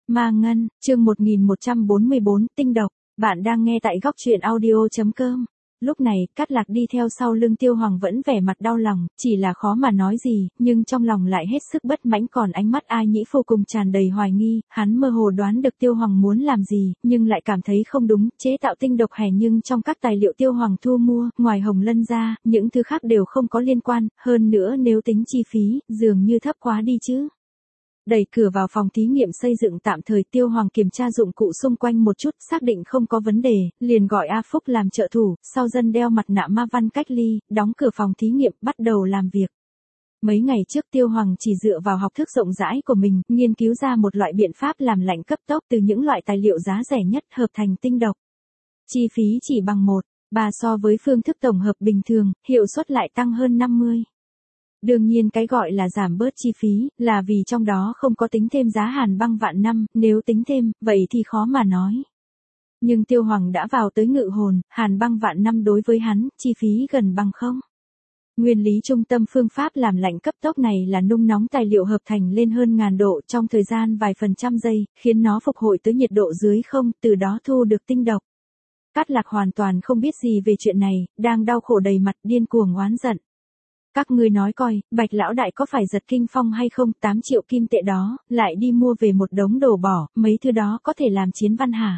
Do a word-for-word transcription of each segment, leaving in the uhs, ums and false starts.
Ma Ngân, chương một nghìn một trăm bốn mươi bốn, tinh độc. Bạn đang nghe tại góc truyện audio chấm com. Lúc này, Cát Lạc đi theo sau lưng Tiêu Hoàng vẫn vẻ mặt đau lòng, chỉ là khó mà nói gì, nhưng trong lòng lại hết sức bất mãn, còn ánh mắt Ai Nhĩ Phu cùng tràn đầy hoài nghi, hắn mơ hồ đoán được Tiêu Hoàng muốn làm gì, nhưng lại cảm thấy không đúng, chế tạo tinh độc hẻ nhưng trong các tài liệu Tiêu Hoàng thu mua, ngoài Hồng Lân ra, những thứ khác đều không có liên quan, hơn nữa nếu tính chi phí, dường như thấp quá đi chứ. Đẩy cửa vào phòng thí nghiệm xây dựng tạm thời, Tiêu Hoàng kiểm tra dụng cụ xung quanh một chút, xác định không có vấn đề, liền gọi A Phúc làm trợ thủ, sau dân đeo mặt nạ ma văn cách ly, đóng cửa phòng thí nghiệm, bắt đầu làm việc. Mấy ngày trước Tiêu Hoàng chỉ dựa vào học thức rộng rãi của mình, nghiên cứu ra một loại biện pháp làm lạnh cấp tốc từ những loại tài liệu giá rẻ nhất hợp thành tinh độc. Chi phí chỉ bằng một ba so với phương thức tổng hợp bình thường, hiệu suất lại tăng hơn năm mươi. Đương nhiên cái gọi là giảm bớt chi phí, là vì trong đó không có tính thêm giá hàn băng vạn năm, nếu tính thêm, vậy thì khó mà nói. Nhưng Tiêu Hoàng đã vào tới ngự hồn, hàn băng vạn năm đối với hắn, chi phí gần bằng không. Nguyên lý trung tâm phương pháp làm lạnh cấp tốc này là nung nóng tài liệu hợp thành lên hơn ngàn độ trong thời gian vài phần trăm giây, khiến nó phục hồi tới nhiệt độ dưới không, từ đó thu được tinh độc. Cát Lạc hoàn toàn không biết gì về chuyện này, đang đau khổ đầy mặt, điên cuồng oán giận. Các ngươi nói coi, Bạch lão đại có phải giật kinh phong hay không, tám triệu kim tệ đó, lại đi mua về một đống đồ bỏ, mấy thứ đó có thể làm chiến văn hả?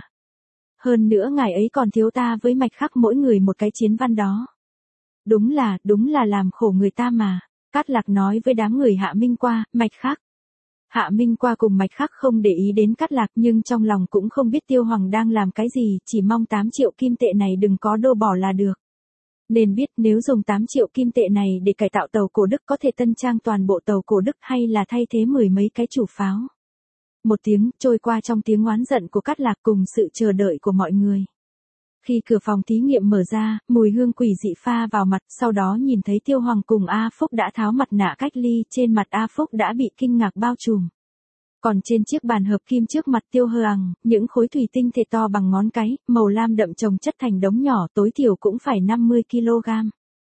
Hơn nữa ngài ấy còn thiếu ta với Mạch Khắc mỗi người một cái chiến văn đó. Đúng là, đúng là làm khổ người ta mà. Cát Lạc nói với đám người Hạ Minh Qua, Mạch Khắc. Hạ Minh Qua cùng Mạch Khắc không để ý đến Cát Lạc, nhưng trong lòng cũng không biết Tiêu Hoàng đang làm cái gì, chỉ mong tám triệu kim tệ này đừng có đồ bỏ là được. Nên biết nếu dùng tám triệu kim tệ này để cải tạo tàu cổ Đức có thể tân trang toàn bộ tàu cổ Đức hay là thay thế mười mấy cái chủ pháo. Một tiếng trôi qua trong tiếng oán giận của Cát Lạc cùng sự chờ đợi của mọi người. Khi cửa phòng thí nghiệm mở ra, mùi hương quỷ dị pha vào mặt, sau đó nhìn thấy Tiêu Hoàng cùng A Phúc đã tháo mặt nạ cách ly, trên mặt A Phúc đã bị kinh ngạc bao trùm. Còn trên chiếc bàn hợp kim trước mặt Tiêu Hằng, những khối thủy tinh thể to bằng ngón cái, màu lam đậm chồng chất thành đống nhỏ, tối thiểu cũng phải năm mươi ki lô gam.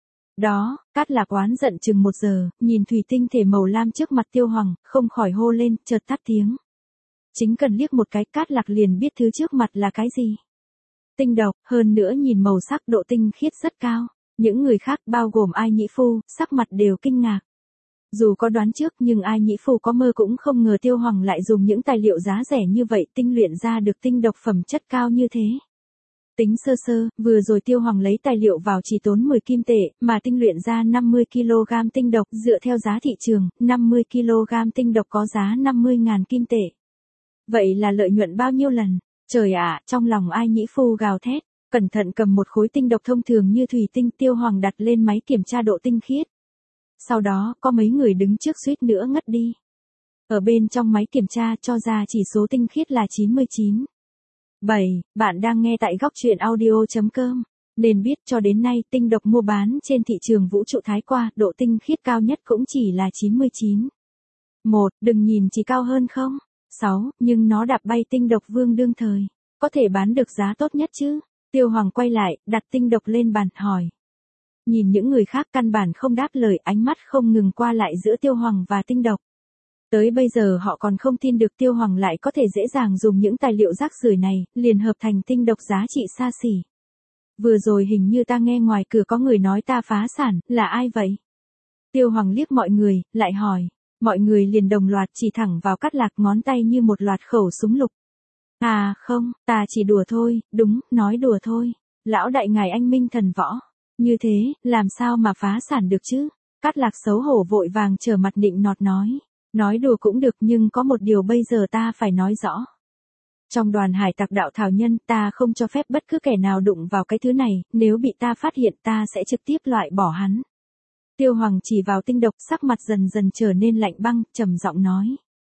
Đó, Cát Lạc oán giận chừng một giờ, nhìn thủy tinh thể màu lam trước mặt Tiêu Hoàng, không khỏi hô lên, chợt tắt tiếng. Chính cần liếc một cái, Cát Lạc liền biết thứ trước mặt là cái gì. Tinh độc, hơn nữa nhìn màu sắc độ tinh khiết rất cao. Những người khác bao gồm Ai Nhĩ Phu, sắc mặt đều kinh ngạc. Dù có đoán trước nhưng Ai Nhĩ Phu có mơ cũng không ngờ Tiêu Hoàng lại dùng những tài liệu giá rẻ như vậy tinh luyện ra được tinh độc phẩm chất cao như thế. Tính sơ sơ, vừa rồi Tiêu Hoàng lấy tài liệu vào chỉ tốn mười kim tệ, mà tinh luyện ra năm mươi ki lô gam tinh độc, dựa theo giá thị trường, năm mươi ki lô gam tinh độc có giá năm mươi nghìn kim tệ. Vậy là lợi nhuận bao nhiêu lần? Trời ạ, trong lòng Ai Nhĩ Phu gào thét, cẩn thận cầm một khối tinh độc thông thường như thủy tinh, Tiêu Hoàng đặt lên máy kiểm tra độ tinh khiết. Sau đó, có mấy người đứng trước suýt nữa ngất đi. Ở bên trong máy kiểm tra cho ra chỉ số tinh khiết là chín mươi chín. bảy, bạn đang nghe tại góc truyện audio chấm com. Nên biết cho đến nay tinh độc mua bán trên thị trường vũ trụ Thái qua, độ tinh khiết cao nhất cũng chỉ là chín mươi chín. một, đừng nhìn chỉ cao hơn không? sáu, nhưng nó đạp bay tinh độc vương đương thời. Có thể bán được giá tốt nhất chứ? Tiêu Hoàng quay lại, đặt tinh độc lên bàn, hỏi. Nhìn những người khác căn bản không đáp lời, ánh mắt không ngừng qua lại giữa Tiêu Hoàng và tinh độc. Tới bây giờ họ còn không tin được Tiêu Hoàng lại có thể dễ dàng dùng những tài liệu rác rưởi này, liền hợp thành tinh độc giá trị xa xỉ. Vừa rồi hình như ta nghe ngoài cửa có người nói ta phá sản, là ai vậy? Tiêu Hoàng liếc mọi người, lại hỏi. Mọi người liền đồng loạt chỉ thẳng vào Cát Lạc, ngón tay như một loạt khẩu súng lục. À không, ta chỉ đùa thôi, đúng, nói đùa thôi. Lão đại ngài anh minh thần võ. Như thế, làm sao mà phá sản được chứ? Cát Lạc xấu hổ vội vàng trở mặt nịnh nọt nói. Nói đùa cũng được nhưng có một điều bây giờ ta phải nói rõ. Trong đoàn hải tặc đạo thảo nhân ta không cho phép bất cứ kẻ nào đụng vào cái thứ này, nếu bị ta phát hiện ta sẽ trực tiếp loại bỏ hắn. Tiêu Hoàng chỉ vào tinh độc, sắc mặt dần dần trở nên lạnh băng, trầm giọng nói.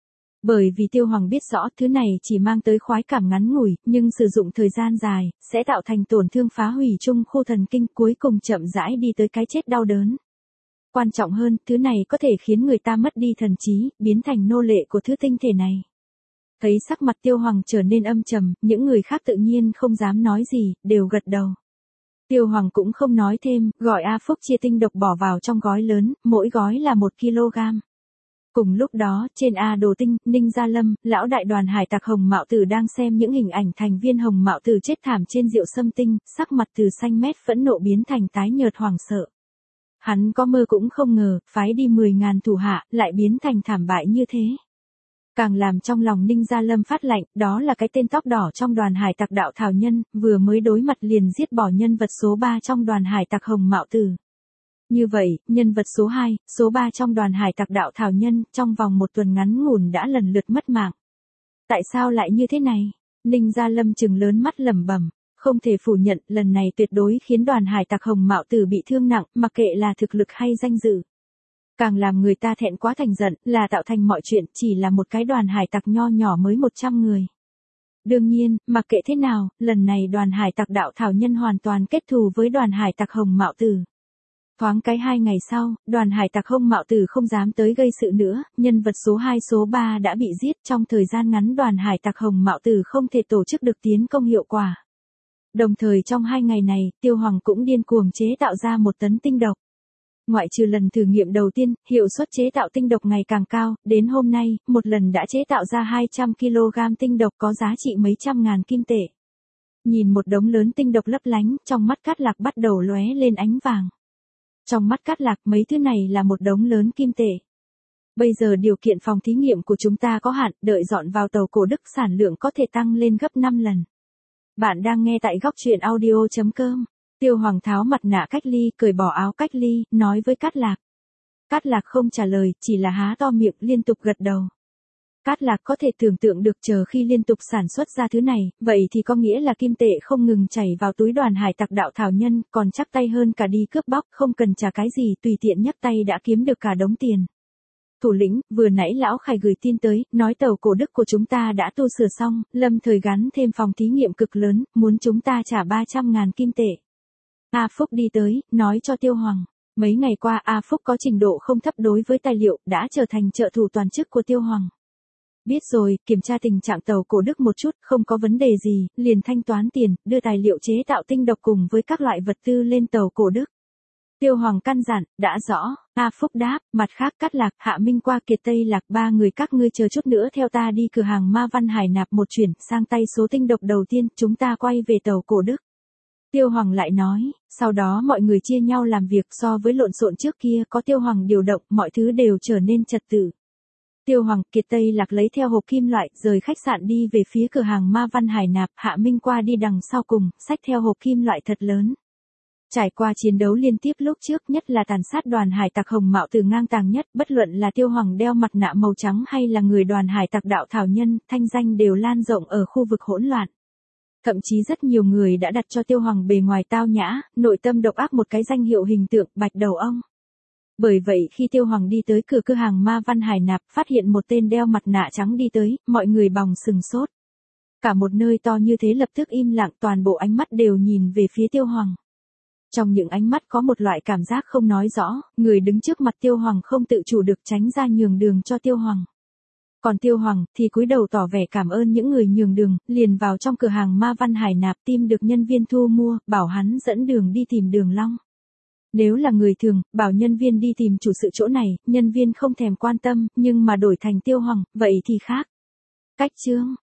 Bởi vì Tiêu Hoàng biết rõ thứ này chỉ mang tới khoái cảm ngắn ngủi, nhưng sử dụng thời gian dài, sẽ tạo thành tổn thương phá hủy trung khu thần kinh, cuối cùng chậm rãi đi tới cái chết đau đớn. Quan trọng hơn, thứ này có thể khiến người ta mất đi thần trí, biến thành nô lệ của thứ tinh thể này. Thấy sắc mặt Tiêu Hoàng trở nên âm trầm, những người khác tự nhiên không dám nói gì, đều gật đầu. Tiêu Hoàng cũng không nói thêm, gọi A Phúc chia tinh độc bỏ vào trong gói lớn, mỗi gói là một ki lô gam. Cùng lúc đó, trên A Đồ Tinh, Ninh Gia Lâm, lão đại đoàn hải tặc Hồng Mạo Tử đang xem những hình ảnh thành viên Hồng Mạo Tử chết thảm trên rượu Sâm Tinh, sắc mặt từ xanh mét phẫn nộ biến thành tái nhợt hoảng sợ. Hắn có mơ cũng không ngờ, phái đi mười ngàn thủ hạ, lại biến thành thảm bại như thế. Càng làm trong lòng Ninh Gia Lâm phát lạnh, đó là cái tên tóc đỏ trong đoàn hải tặc Đạo Thảo Nhân, vừa mới đối mặt liền giết bỏ nhân vật số ba trong đoàn hải tặc Hồng Mạo Tử. Như vậy, nhân vật số hai, số ba trong đoàn hải tặc Đạo Thảo Nhân, trong vòng một tuần ngắn ngủn đã lần lượt mất mạng. Tại sao lại như thế này? Ninh Gia Lâm trừng lớn mắt lẩm bẩm, không thể phủ nhận, lần này tuyệt đối khiến đoàn hải tặc Hồng Mạo Tử bị thương nặng, mặc kệ là thực lực hay danh dự. Càng làm người ta thẹn quá thành giận, là tạo thành mọi chuyện, chỉ là một cái đoàn hải tặc nho nhỏ mới một trăm người. Đương nhiên, mặc kệ thế nào, lần này đoàn hải tặc Đạo Thảo Nhân hoàn toàn kết thù với đoàn hải tặc Hồng Mạo Tử. Thoáng cái hai ngày sau, đoàn hải tặc Hồng Mạo Tử không dám tới gây sự nữa, nhân vật số hai số ba đã bị giết, trong thời gian ngắn đoàn hải tặc Hồng Mạo Tử không thể tổ chức được tiến công hiệu quả. Đồng thời trong hai ngày này, Tiêu Hoàng cũng điên cuồng chế tạo ra một tấn tinh độc. Ngoại trừ lần thử nghiệm đầu tiên, hiệu suất chế tạo tinh độc ngày càng cao, đến hôm nay, một lần đã chế tạo ra hai trăm ki lô gam tinh độc có giá trị mấy trăm ngàn kim tệ. Nhìn một đống lớn tinh độc lấp lánh, trong mắt Cát Lạc bắt đầu lóe lên ánh vàng. Trong mắt Cát Lạc mấy thứ này là một đống lớn kim tệ. Bây giờ điều kiện phòng thí nghiệm của chúng ta có hạn, đợi dọn vào tàu cổ Đức sản lượng có thể tăng lên gấp năm lần. Bạn đang nghe tại góc truyện audio chấm com. Tiêu Hoàng tháo mặt nạ cách ly, cởi bỏ áo cách ly, nói với Cát Lạc. Cát Lạc không trả lời, chỉ là há to miệng liên tục gật đầu. Cát Lạc có thể tưởng tượng được chờ khi liên tục sản xuất ra thứ này, vậy thì có nghĩa là kim tệ không ngừng chảy vào túi đoàn hải tặc Đạo Thảo Nhân, còn chắc tay hơn cả đi cướp bóc, không cần trả cái gì, tùy tiện nhấc tay đã kiếm được cả đống tiền. Thủ lĩnh, vừa nãy lão Khải gửi tin tới, nói tàu cổ Đức của chúng ta đã tu sửa xong, lâm thời gắn thêm phòng thí nghiệm cực lớn, muốn chúng ta trả ba trăm ngàn kim tệ. A Phúc đi tới, nói cho Tiêu Hoàng. Mấy ngày qua A Phúc có trình độ không thấp đối với tài liệu, đã trở thành trợ thủ toàn chức của Tiêu Hoàng. Biết rồi, kiểm tra tình trạng tàu cổ Đức một chút, không có vấn đề gì, liền thanh toán tiền, đưa tài liệu chế tạo tinh độc cùng với các loại vật tư lên tàu cổ Đức. Tiêu Hoàng căn dặn, đã rõ, A Phúc đáp, mặt khác Cát Lạc, Hạ Minh qua Kiệt Tây Lạc ba người các ngươi chờ chút nữa theo ta đi cửa hàng Ma Văn Hải nạp một chuyển, sang tay số tinh độc đầu tiên, chúng ta quay về tàu cổ Đức. Tiêu Hoàng lại nói, sau đó mọi người chia nhau làm việc, so với lộn xộn trước kia có Tiêu Hoàng điều động, mọi thứ đều trở nên trật tự. Tiêu Hoàng, Kiệt Tây Lạc lấy theo hộp kim loại, rời khách sạn đi về phía cửa hàng Ma Văn Hải nạp, Hạ Minh qua đi đằng sau cùng, xách theo hộp kim loại thật lớn. Trải qua chiến đấu liên tiếp lúc trước, nhất là tàn sát đoàn hải tặc Hồng Mạo Tử ngang tàng nhất, bất luận là Tiêu Hoàng đeo mặt nạ màu trắng hay là người đoàn hải tặc Đạo Thảo Nhân, thanh danh đều lan rộng ở khu vực hỗn loạn. Thậm chí rất nhiều người đã đặt cho Tiêu Hoàng bề ngoài tao nhã, nội tâm độc ác một cái danh hiệu hình tượng bạch đầu ong. Bởi vậy khi Tiêu Hoàng đi tới cửa cửa hàng Ma Văn Hải nạp, phát hiện một tên đeo mặt nạ trắng đi tới, mọi người bòng sừng sốt. Cả một nơi to như thế lập tức im lặng, toàn bộ ánh mắt đều nhìn về phía Tiêu Hoàng. Trong những ánh mắt có một loại cảm giác không nói rõ, người đứng trước mặt Tiêu Hoàng không tự chủ được tránh ra nhường đường cho Tiêu Hoàng. Còn Tiêu Hoàng thì cúi đầu tỏ vẻ cảm ơn những người nhường đường, liền vào trong cửa hàng Ma Văn Hải nạp tìm được nhân viên thu mua, bảo hắn dẫn đường đi tìm Đường Long. Nếu là người thường, bảo nhân viên đi tìm chủ sự chỗ này, nhân viên không thèm quan tâm, nhưng mà đổi thành Tiêu Hoàng, vậy thì khác. Cách chương,